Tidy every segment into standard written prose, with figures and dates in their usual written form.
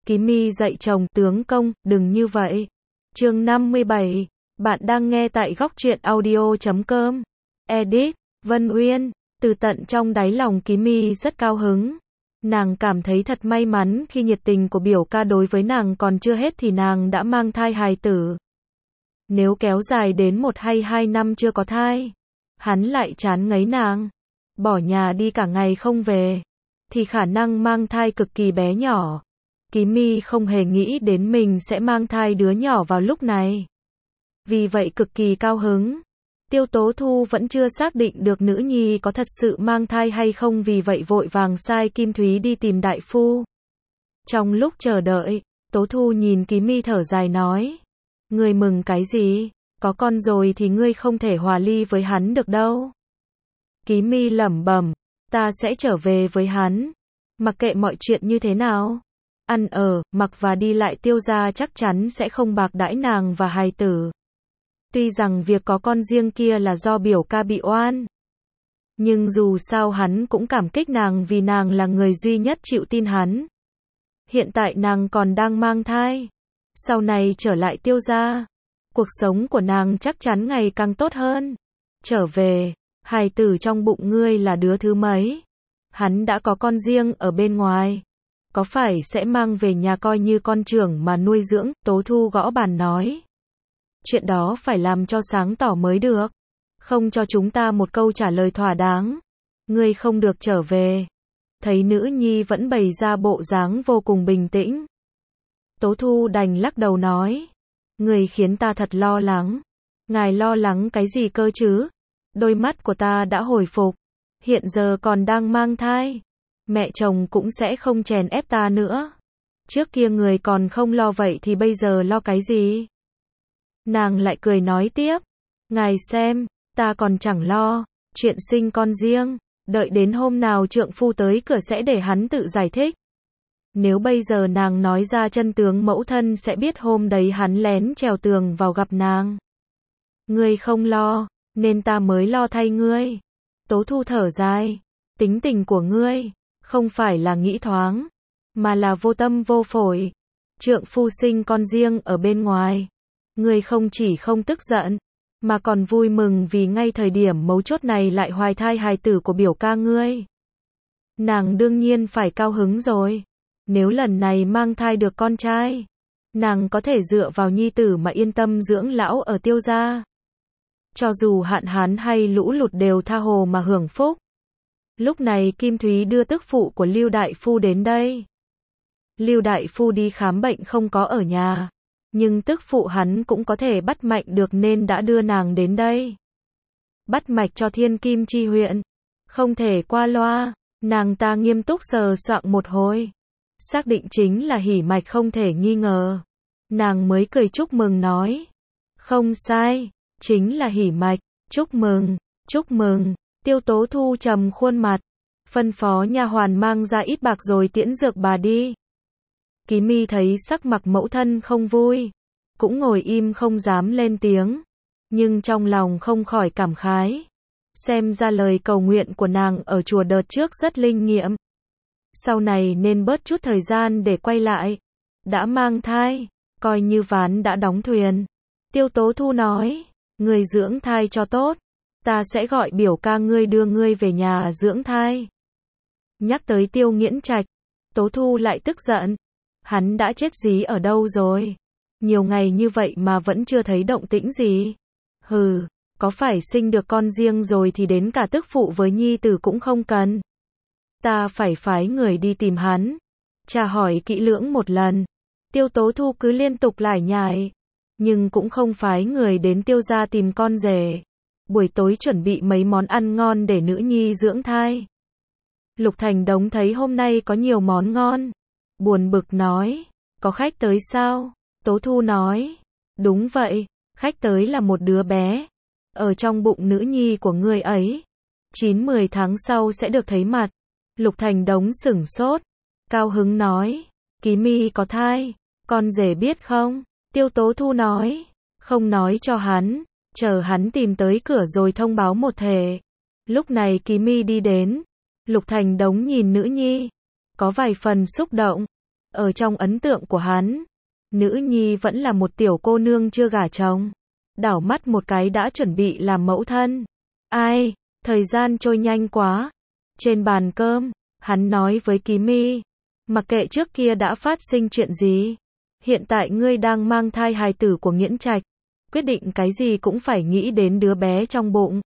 Ký Mi dạy chồng, tướng công, đừng như vậy. Chương 57. Bạn đang nghe tại góc truyện audio.com. Edit, Vân Uyên. Từ tận trong đáy lòng Ký Mi rất cao hứng. Nàng cảm thấy thật may mắn khi nhiệt tình của biểu ca đối với nàng còn chưa hết thì nàng đã mang thai hài tử. Nếu kéo dài đến 1 hay 2 năm chưa có thai, hắn lại chán ngấy nàng, bỏ nhà đi cả ngày không về, thì khả năng mang thai cực kỳ bé nhỏ. Ký Mi không hề nghĩ đến mình sẽ mang thai đứa nhỏ vào lúc này. Vì vậy cực kỳ cao hứng. Tiêu Tố Thu vẫn chưa xác định được nữ nhi có thật sự mang thai hay không, vì vậy vội vàng sai Kim Thúy đi tìm đại phu. Trong lúc chờ đợi, Tố Thu nhìn Ký Mi thở dài nói: "Ngươi mừng cái gì? Có con rồi thì ngươi không thể hòa ly với hắn được đâu." Ký Mi lẩm bẩm: "Ta sẽ trở về với hắn, mặc kệ mọi chuyện như thế nào. Ăn ở, mặc và đi lại Tiêu gia chắc chắn sẽ không bạc đãi nàng và hài tử." Tuy rằng việc có con riêng kia là do biểu ca bị oan, nhưng dù sao hắn cũng cảm kích nàng vì nàng là người duy nhất chịu tin hắn. Hiện tại nàng còn đang mang thai, sau này trở lại Tiêu gia, cuộc sống của nàng chắc chắn ngày càng tốt hơn. Trở về, hài tử trong bụng ngươi là đứa thứ mấy? Hắn đã có con riêng ở bên ngoài, có phải sẽ mang về nhà coi như con trưởng mà nuôi dưỡng? Tố Thu gõ bàn nói: "Chuyện đó phải làm cho sáng tỏ mới được, không cho chúng ta một câu trả lời thỏa đáng. Ngươi không được trở về." Thấy nữ nhi vẫn bày ra bộ dáng vô cùng bình tĩnh, Tố Thu đành lắc đầu nói: "Người khiến ta thật lo lắng." "Ngài lo lắng cái gì cơ chứ? Đôi mắt của ta đã hồi phục, hiện giờ còn đang mang thai. Mẹ chồng cũng sẽ không chèn ép ta nữa. Trước kia người còn không lo vậy thì bây giờ lo cái gì?" Nàng lại cười nói tiếp: "Ngài xem, ta còn chẳng lo chuyện sinh con riêng, đợi đến hôm nào trượng phu tới cửa sẽ để hắn tự giải thích. Nếu bây giờ nàng nói ra chân tướng mẫu thân sẽ biết hôm đấy hắn lén trèo tường vào gặp nàng. Ngươi không lo, nên ta mới lo thay ngươi." Tố Thu thở dài: "Tính tình của ngươi, không phải là nghĩ thoáng, mà là vô tâm vô phổi. Trượng phu sinh con riêng ở bên ngoài, ngươi không chỉ không tức giận, mà còn vui mừng vì ngay thời điểm mấu chốt này lại hoài thai hài tử của biểu ca ngươi. Nàng đương nhiên phải cao hứng rồi. Nếu lần này mang thai được con trai, nàng có thể dựa vào nhi tử mà yên tâm dưỡng lão ở Tiêu gia. Cho dù hạn hán hay lũ lụt đều tha hồ mà hưởng phúc." Lúc này Kim Thúy đưa tức phụ của Lưu đại phu đến đây. Lưu đại phu đi khám bệnh không có ở nhà, nhưng tức phụ hắn cũng có thể bắt mạch được nên đã đưa nàng đến đây. Bắt mạch cho Thiên Kim Chi huyện, không thể qua loa. Nàng ta nghiêm túc sờ soạng một hồi, xác định chính là hỉ mạch không thể nghi ngờ. Nàng mới cười chúc mừng nói: "Không sai, chính là hỉ mạch, chúc mừng, chúc mừng." Tiêu Tố Thu trầm khuôn mặt, phân phó nha hoàn mang ra ít bạc rồi tiễn dược bà đi. Ký Mi thấy sắc mặt mẫu thân không vui, cũng ngồi im không dám lên tiếng, nhưng trong lòng không khỏi cảm khái. Xem ra lời cầu nguyện của nàng ở chùa đợt trước rất linh nghiệm. Sau này nên bớt chút thời gian để quay lại. Đã mang thai, coi như ván đã đóng thuyền. Tiêu Tố Thu nói: "Ngươi dưỡng thai cho tốt, ta sẽ gọi biểu ca ngươi đưa ngươi về nhà dưỡng thai." Nhắc tới Tiêu Nghiễn Trạch, Tố Thu lại tức giận. Hắn đã chết dí ở đâu rồi? Nhiều ngày như vậy mà vẫn chưa thấy động tĩnh gì. Hừ, có phải sinh được con riêng rồi thì đến cả tức phụ với nhi tử cũng không cần. Ta phải phái người đi tìm hắn, tra hỏi kỹ lưỡng một lần. Tiêu Tố Thu cứ liên tục lải nhải, nhưng cũng không phái người đến Tiêu gia tìm con rể. Buổi tối chuẩn bị mấy món ăn ngon để nữ nhi dưỡng thai. Lục Thành Đống thấy hôm nay có nhiều món ngon, buồn bực nói: "Có khách tới sao?" Tố Thu nói: "Đúng vậy, khách tới là một đứa bé, ở trong bụng nữ nhi của ngươi ấy. 9-10 tháng sau sẽ được thấy mặt." Lục Thành Đống sửng sốt, cao hứng nói: "Ký Mi có thai, con rể biết không?" Tiêu Tố Thu nói: "Không nói cho hắn, chờ hắn tìm tới cửa rồi thông báo một thể." Lúc này Ký Mi đi đến, Lục Thành Đống nhìn nữ nhi, có vài phần xúc động. Ở trong ấn tượng của hắn, nữ nhi vẫn là một tiểu cô nương chưa gả chồng. Đảo mắt một cái đã chuẩn bị làm mẫu thân. Ai, thời gian trôi nhanh quá. Trên bàn cơm, hắn nói với Kimi, mặc kệ trước kia đã phát sinh chuyện gì, hiện tại ngươi đang mang thai hài tử của Nghiễn Trạch, quyết định cái gì cũng phải nghĩ đến đứa bé trong bụng.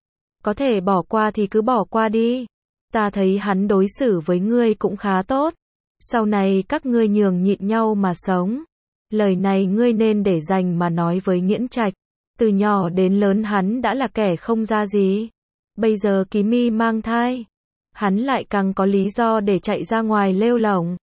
Có thể bỏ qua thì cứ bỏ qua đi. Ta thấy hắn đối xử với ngươi cũng khá tốt. Sau này các ngươi nhường nhịn nhau mà sống. Lời này ngươi nên để dành mà nói với Nghiễn Trạch. Từ nhỏ đến lớn hắn đã là kẻ không ra gì. Bây giờ Kimi mang thai, hắn lại càng có lý do để chạy ra ngoài lêu lổng.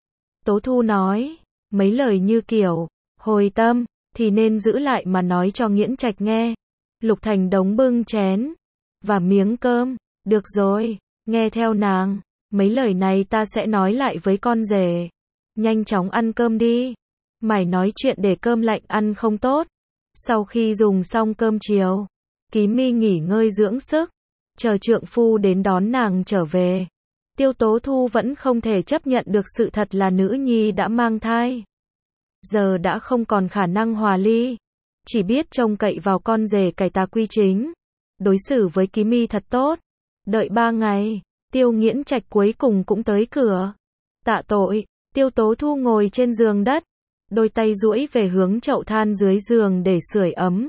Tố Thu nói, mấy lời như kiểu, hồi tâm, thì nên giữ lại mà nói cho Nghiễn Trạch nghe. Lục Thành Đống bưng chén và miếng cơm, được rồi, nghe theo nàng, mấy lời này ta sẽ nói lại với con rể. Nhanh chóng ăn cơm đi. Mày nói chuyện để cơm lạnh ăn không tốt. Sau khi dùng xong cơm chiều, Kimi nghỉ ngơi dưỡng sức, chờ trượng phu đến đón nàng trở về. Tiêu Tố Thu vẫn không thể chấp nhận được sự thật là nữ nhi đã mang thai. Giờ đã không còn khả năng hòa ly, chỉ biết trông cậy vào con rể cải tà quy chính, đối xử với Kimi thật tốt. Đợi 3 ngày, Tiêu Nghiễn Trạch cuối cùng cũng tới cửa. Tạ tội. Tiêu Tố Thu ngồi trên giường đất, đôi tay duỗi về hướng chậu than dưới giường để sưởi ấm.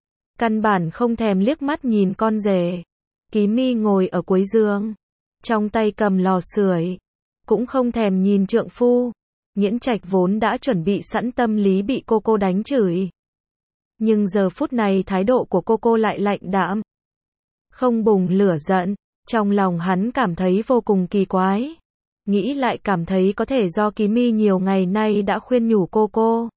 Căn bản không thèm liếc mắt nhìn con rể. Kimi ngồi ở cuối giường, trong tay cầm lò sưởi, cũng không thèm nhìn trượng phu. Nghiễn Trạch vốn đã chuẩn bị sẵn tâm lý bị cô đánh chửi. Nhưng giờ phút này thái độ của cô lại lạnh đạm, không bùng lửa giận. Trong lòng hắn cảm thấy vô cùng kỳ quái. Nghĩ lại cảm thấy có thể do Kimi nhiều ngày nay đã khuyên nhủ cô.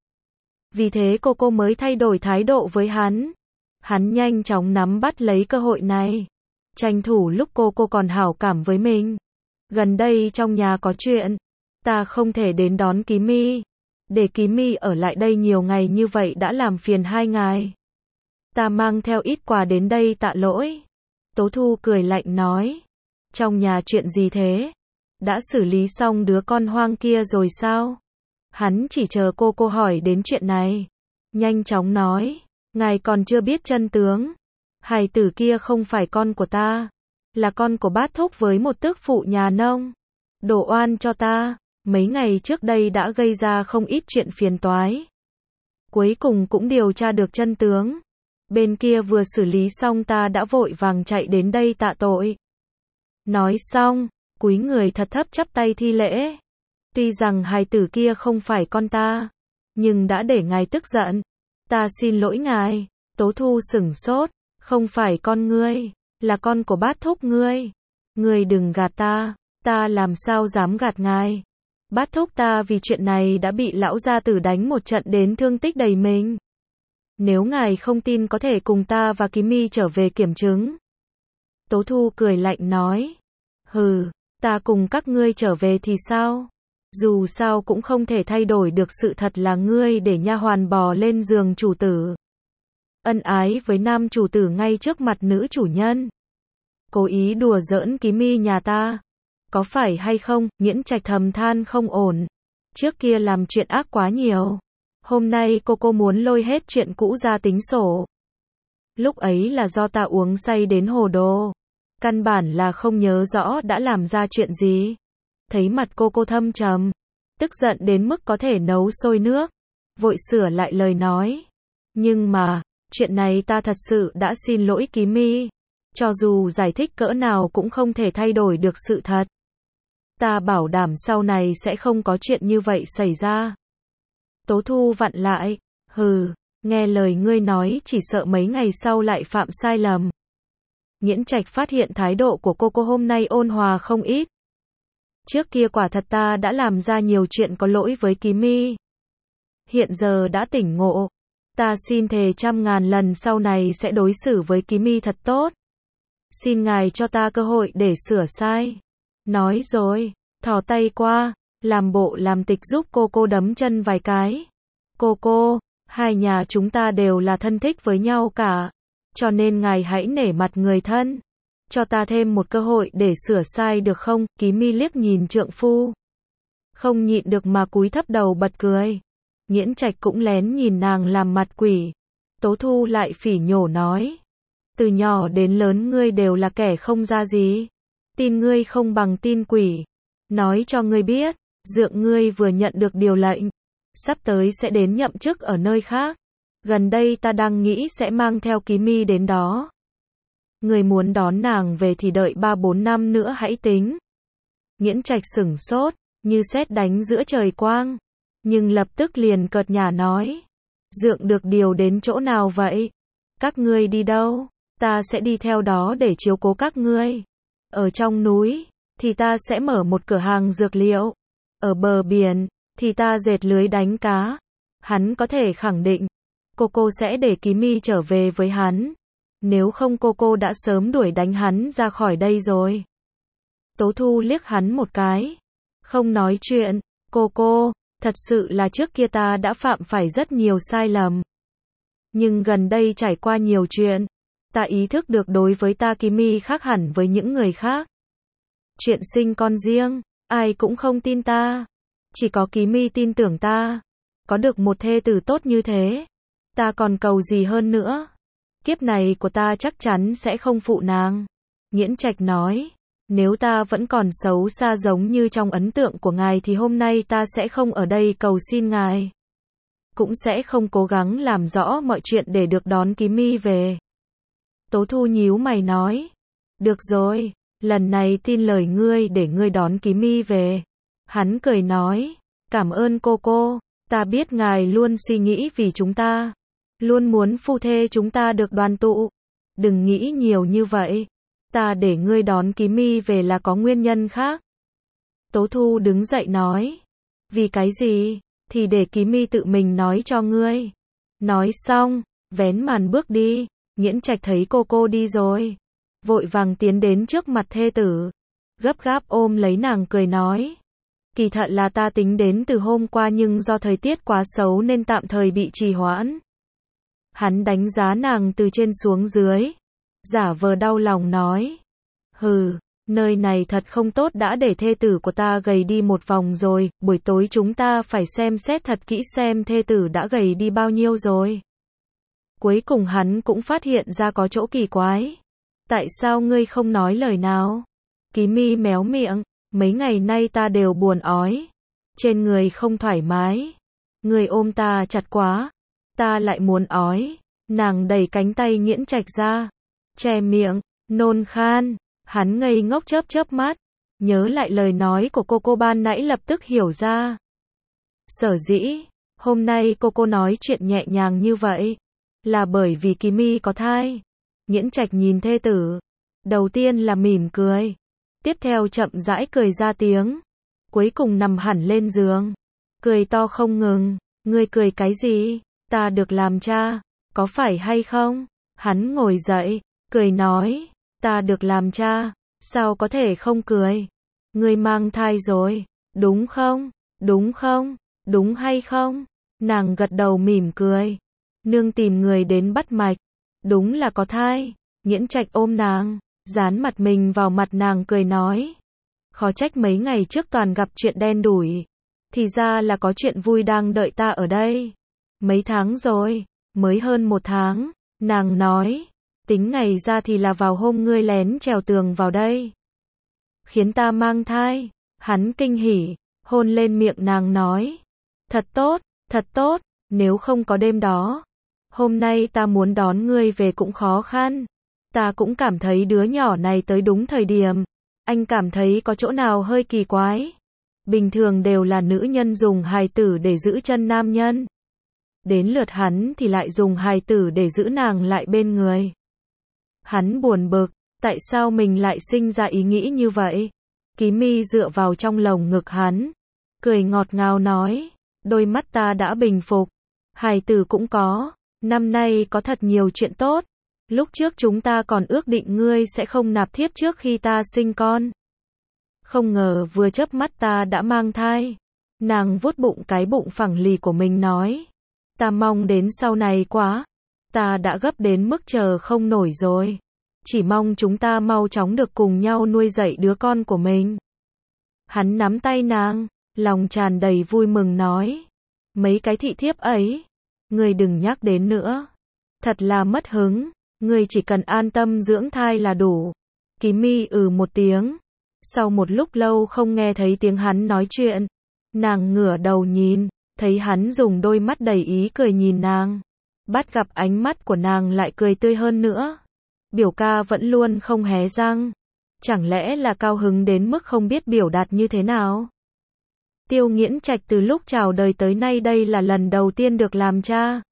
Vì thế cô mới thay đổi thái độ với hắn. Hắn nhanh chóng nắm bắt lấy cơ hội này, tranh thủ lúc cô còn hảo cảm với mình. Gần đây trong nhà có chuyện, ta không thể đến đón Kimi. Để Kimi ở lại đây nhiều ngày như vậy đã làm phiền hai ngài. Ta mang theo ít quà đến đây tạ lỗi. Tố Thu cười lạnh nói. Trong nhà chuyện gì thế? Đã xử lý xong đứa con hoang kia rồi sao? Hắn chỉ chờ cô hỏi đến chuyện này. Nhanh chóng nói. Ngài còn chưa biết chân tướng. Hài tử kia không phải con của ta, là con của bát thúc với một tước phụ nhà nông. Đổ oan cho ta. Mấy ngày trước đây đã gây ra không ít chuyện phiền toái. Cuối cùng cũng điều tra được chân tướng. Bên kia vừa xử lý xong ta đã vội vàng chạy đến đây tạ tội. Nói xong, cúi người thật thấp chắp tay thi lễ. Tuy rằng hài tử kia không phải con ta, nhưng đã để ngài tức giận. Ta xin lỗi ngài. Tố Thu sửng sốt. Không phải con ngươi, là con của bát thúc ngươi. Ngươi đừng gạt ta. Ta làm sao dám gạt ngài. Bát thúc ta vì chuyện này đã bị lão gia tử đánh một trận đến thương tích đầy mình. Nếu ngài không tin có thể cùng ta và Kimi trở về kiểm chứng. Tố Thu cười lạnh nói. Hừ, ta cùng các ngươi trở về thì sao? Dù sao cũng không thể thay đổi được sự thật là ngươi để nha hoàn bò lên giường chủ tử. Ân ái với nam chủ tử ngay trước mặt nữ chủ nhân. Cố ý đùa giỡn Kimi nhà ta. Có phải hay không? Nghiễn Trạch thầm than không ổn. Trước kia làm chuyện ác quá nhiều. Hôm nay cô muốn lôi hết chuyện cũ ra tính sổ. Lúc ấy là do ta uống say đến hồ đồ. Căn bản là không nhớ rõ đã làm ra chuyện gì. Thấy mặt cô thâm trầm, tức giận đến mức có thể nấu sôi nước. Vội sửa lại lời nói. Nhưng mà, chuyện này ta thật sự đã xin lỗi Kimi. Cho dù giải thích cỡ nào cũng không thể thay đổi được sự thật. Ta bảo đảm sau này sẽ không có chuyện như vậy xảy ra. Tố Thu vặn lại. Hừ, nghe lời ngươi nói chỉ sợ mấy ngày sau lại phạm sai lầm. Nghiễn Trạch phát hiện thái độ của cô hôm nay ôn hòa không ít. Trước kia quả thật ta đã làm ra nhiều chuyện có lỗi với Kimi. Hiện giờ đã tỉnh ngộ. Ta xin thề 100.000 lần sau này sẽ đối xử với Kimi thật tốt. Xin ngài cho ta cơ hội để sửa sai. Nói rồi, thò tay qua, làm bộ làm tịch giúp cô đấm chân vài cái. Cô, hai nhà chúng ta đều là thân thích với nhau cả. Cho nên ngài hãy nể mặt người thân. Cho ta thêm một cơ hội để sửa sai được không? Kimi liếc nhìn trượng phu. không nhịn được mà cúi thấp đầu bật cười. Nghiễn Trạch cũng lén nhìn nàng làm mặt quỷ. Tố Thu lại phỉ nhổ nói. Từ nhỏ đến lớn ngươi đều là kẻ không ra gì. Tin ngươi không bằng tin quỷ. Nói cho ngươi biết, dượng ngươi vừa nhận được điều lệnh. Sắp tới sẽ đến nhậm chức ở nơi khác. Gần đây ta đang nghĩ sẽ mang theo Ký Mi đến đó. Ngươi muốn đón nàng về thì đợi 3-4 năm nữa hãy tính. Nghiễn Trạch sửng sốt, như sét đánh giữa trời quang. Nhưng lập tức liền cợt nhả nói. Dượng được điều đến chỗ nào vậy? Các ngươi đi đâu? Ta sẽ đi theo đó để chiếu cố các ngươi. Ở trong núi, thì ta sẽ mở một cửa hàng dược liệu. Ở bờ biển, thì ta dệt lưới đánh cá. Hắn có thể khẳng định, cô sẽ để Ký Mi trở về với hắn. Nếu không cô đã sớm đuổi đánh hắn ra khỏi đây rồi. Tố Thu liếc hắn một cái. Không nói chuyện, cô, thật sự là trước kia ta đã phạm phải rất nhiều sai lầm. Nhưng gần đây trải qua nhiều chuyện, ta ý thức được đối với ta Ký Mi khác hẳn với những người khác. Chuyện sinh con riêng, ai cũng không tin ta. Chỉ có Ký Mi tin tưởng ta. Có được một thê tử tốt như thế, ta còn cầu gì hơn nữa. Kiếp này của ta chắc chắn sẽ không phụ nàng. Nghiễn Trạch nói, nếu ta vẫn còn xấu xa giống như trong ấn tượng của ngài thì hôm nay ta sẽ không ở đây cầu xin ngài. Cũng sẽ không cố gắng làm rõ mọi chuyện để được đón Ký Mi về. Tố Thu nhíu mày nói, được rồi, lần này tin lời ngươi để ngươi đón Ký Mi về. Hắn cười nói, cảm ơn cô, ta biết ngài luôn suy nghĩ vì chúng ta. Luôn muốn phu thê chúng ta được đoàn tụ. Đừng nghĩ nhiều như vậy. Ta để ngươi đón Ký Mi về là có nguyên nhân khác. Tố Thu đứng dậy nói. Vì cái gì? Thì để Ký Mi tự mình nói cho ngươi. Nói xong, vén màn bước đi. Nghiễn Trạch thấy cô đi rồi. Vội vàng tiến đến trước mặt thê tử. Gấp gáp ôm lấy nàng cười nói. Kỳ thật là ta tính đến từ hôm qua nhưng do thời tiết quá xấu nên tạm thời bị trì hoãn. Hắn đánh giá nàng từ trên xuống dưới. Giả vờ đau lòng nói. Hừ, nơi này thật không tốt, đã để thê tử của ta gầy đi một vòng rồi. Buổi tối chúng ta phải xem xét thật kỹ xem thê tử đã gầy đi bao nhiêu rồi. Cuối cùng hắn cũng phát hiện ra có chỗ kỳ quái. Tại sao ngươi không nói lời nào? Ký Mi méo miệng. Mấy ngày nay ta đều buồn ói. Trên người không thoải mái. Ngươi ôm ta chặt quá. Ta lại muốn ói. Nàng đẩy cánh tay Nghiễn Trạch ra. Che miệng, nôn khan. Hắn ngây ngốc chớp mắt. Nhớ lại lời nói của cô ban nãy lập tức hiểu ra. Sở dĩ, hôm nay cô nói chuyện nhẹ nhàng như vậy. Là bởi vì Ký Mi có thai. Nghiễn Trạch nhìn thê tử. Đầu tiên là mỉm cười. Tiếp theo chậm rãi cười ra tiếng. Cuối cùng nằm hẳn lên giường. Cười to không ngừng. Ngươi cười cái gì? Ta được làm cha. Có phải hay không? Hắn ngồi dậy. Cười nói. Ta được làm cha. Sao có thể không cười? Ngươi mang thai rồi. Đúng không? Đúng không? Đúng hay không? Nàng gật đầu mỉm cười. Nương tìm người đến bắt mạch. Đúng là có thai. Nghiễn Trạch ôm nàng. Dán mặt mình vào mặt nàng cười nói. Khó trách mấy ngày trước toàn gặp chuyện đen đủi. Thì ra là có chuyện vui đang đợi ta ở đây. Mấy tháng rồi, mới hơn 1 tháng. Nàng nói, tính ngày ra thì là vào hôm ngươi lén trèo tường vào đây. Khiến ta mang thai. Hắn kinh hỉ, hôn lên miệng nàng nói. Thật tốt, nếu không có đêm đó. Hôm nay ta muốn đón ngươi về cũng khó khăn. Ta cũng cảm thấy đứa nhỏ này tới đúng thời điểm. Anh cảm thấy có chỗ nào hơi kỳ quái. Bình thường đều là nữ nhân dùng hài tử để giữ chân nam nhân. Đến lượt hắn thì lại dùng hài tử để giữ nàng lại bên người. Hắn buồn bực, tại sao mình lại sinh ra ý nghĩ như vậy? Ký Mi dựa vào trong lồng ngực hắn. Cười ngọt ngào nói, đôi mắt ta đã bình phục. Hài tử cũng có. Năm nay có thật nhiều chuyện tốt. Lúc trước chúng ta còn ước định ngươi sẽ không nạp thiếp trước khi ta sinh con. Không ngờ vừa chớp mắt ta đã mang thai. Nàng vuốt bụng cái bụng phẳng lì của mình nói. Ta mong đến sau này quá. Ta đã gấp đến mức chờ không nổi rồi. Chỉ mong chúng ta mau chóng được cùng nhau nuôi dạy đứa con của mình. Hắn nắm tay nàng, lòng tràn đầy vui mừng nói. Mấy cái thị thiếp ấy, ngươi đừng nhắc đến nữa. Thật là mất hứng, ngươi chỉ cần an tâm dưỡng thai là đủ. Ký Mi một tiếng. Sau một lúc lâu không nghe thấy tiếng hắn nói chuyện, nàng ngửa đầu nhìn, thấy hắn dùng đôi mắt đầy ý cười nhìn nàng. Bắt gặp ánh mắt của nàng lại cười tươi hơn nữa. Biểu ca vẫn luôn không hé răng. Chẳng lẽ là cao hứng đến mức không biết biểu đạt như thế nào? Tiêu Nghiễn Trạch từ lúc chào đời tới nay đây là lần đầu tiên được làm cha.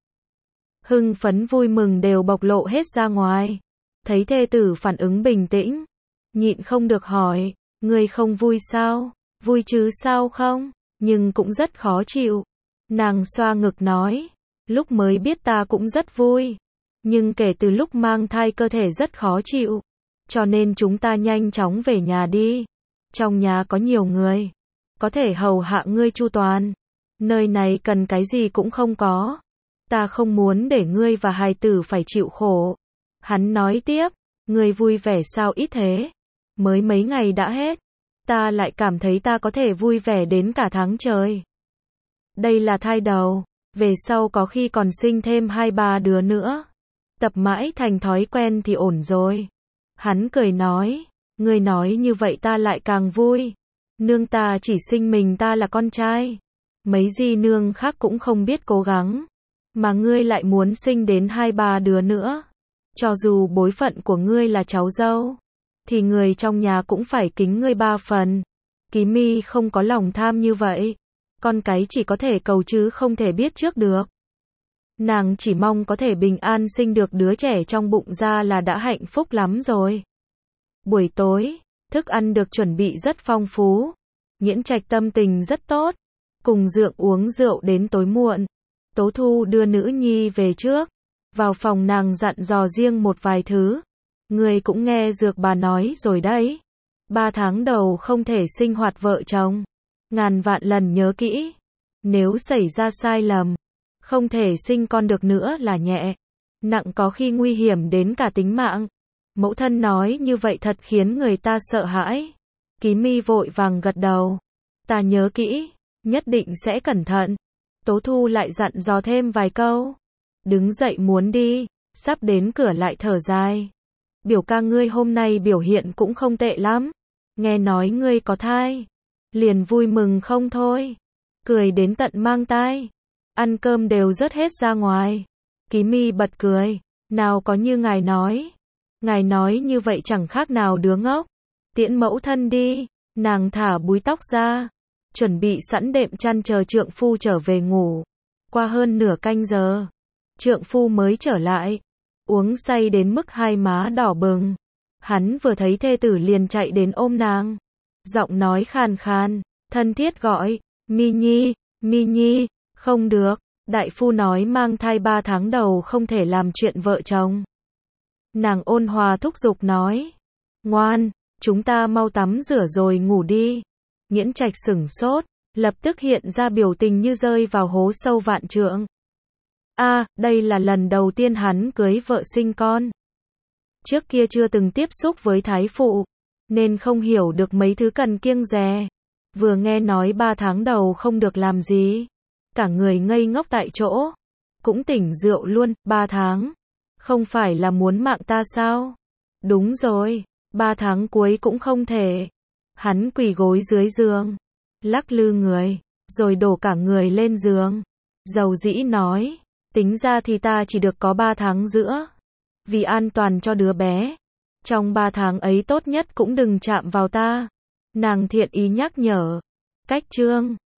Hưng phấn vui mừng đều bộc lộ hết ra ngoài. Thấy thê tử phản ứng bình tĩnh, nhịn không được hỏi, ngươi không vui sao? Vui chứ sao không? Nhưng cũng rất khó chịu. Nàng xoa ngực nói, lúc mới biết ta cũng rất vui. Nhưng kể từ lúc mang thai cơ thể rất khó chịu. Cho nên chúng ta nhanh chóng về nhà đi. Trong nhà có nhiều người, có thể hầu hạ ngươi chu toàn. Nơi này cần cái gì cũng không có. Ta không muốn để ngươi và hài tử phải chịu khổ. Hắn nói tiếp, ngươi vui vẻ sao ít thế? Mới mấy ngày đã hết. Ta lại cảm thấy ta có thể vui vẻ đến cả tháng trời. Đây là thai đầu, về sau có khi còn sinh thêm 2-3 đứa nữa. Tập mãi thành thói quen thì ổn rồi. Hắn cười nói, ngươi nói như vậy ta lại càng vui. Nương ta chỉ sinh mình ta là con trai. Mấy di nương khác cũng không biết cố gắng. Mà ngươi lại muốn sinh đến 2-3 đứa nữa. Cho dù bối phận của ngươi là cháu dâu, thì người trong nhà cũng phải kính ngươi 3 phần. Ký Mi không có lòng tham như vậy. Con cái chỉ có thể cầu chứ không thể biết trước được. Nàng chỉ mong có thể bình an sinh được đứa trẻ trong bụng ra là đã hạnh phúc lắm rồi. Buổi tối, thức ăn được chuẩn bị rất phong phú. Nghiễn Trạch tâm tình rất tốt. Cùng Dượng uống rượu đến tối muộn. Tố Thu đưa nữ nhi về trước. Vào phòng nàng dặn dò riêng một vài thứ. Người cũng nghe Dược bà nói rồi đấy. 3 tháng đầu không thể sinh hoạt vợ chồng. Ngàn vạn lần nhớ kỹ. Nếu xảy ra sai lầm, không thể sinh con được nữa là nhẹ. Nặng có khi nguy hiểm đến cả tính mạng. Mẫu thân nói như vậy thật khiến người ta sợ hãi. Ký Mi vội vàng gật đầu. Ta nhớ kỹ, nhất định sẽ cẩn thận. Tố Thu lại dặn dò thêm vài câu. Đứng dậy muốn đi, sắp đến cửa lại thở dài. Biểu ca ngươi hôm nay biểu hiện cũng không tệ lắm. Nghe nói ngươi có thai. Liền vui mừng không thôi. Cười đến tận mang tai. Ăn cơm đều rớt hết ra ngoài. Ký Mi bật cười. Nào có như ngài nói. Ngài nói như vậy chẳng khác nào đứa ngốc. Tiễn mẫu thân đi. Nàng thả búi tóc ra. Chuẩn bị sẵn đệm chăn chờ trượng phu trở về ngủ. Qua hơn nửa canh giờ, trượng phu mới trở lại. Uống say đến mức hai má đỏ bừng. Hắn vừa thấy thê tử liền chạy đến ôm nàng. Giọng nói khàn khàn, thân thiết gọi, Mi Nhi, Mi Nhi, không được. Đại phu nói mang thai 3 tháng đầu không thể làm chuyện vợ chồng. Nàng ôn hòa thúc giục nói. Ngoan, chúng ta mau tắm rửa rồi ngủ đi. Nghiễn Trạch sửng sốt, lập tức hiện ra biểu tình như rơi vào hố sâu vạn trượng. Đây là lần đầu tiên hắn cưới vợ sinh con. Trước kia chưa từng tiếp xúc với thái phụ, nên không hiểu được mấy thứ cần kiêng dè. Vừa nghe nói 3 tháng đầu không được làm gì, cả người ngây ngốc tại chỗ. Cũng tỉnh rượu luôn, 3 tháng. Không phải là muốn mạng ta sao? Đúng rồi, 3 tháng cuối cũng không thể. Hắn quỳ gối dưới giường, lắc lư người, rồi đổ cả người lên giường. Dầu dĩ nói, tính ra thì ta chỉ được có 3 tháng giữa. Vì an toàn cho đứa bé. Trong 3 tháng ấy tốt nhất cũng đừng chạm vào ta. Nàng thiện ý nhắc nhở. Cách chương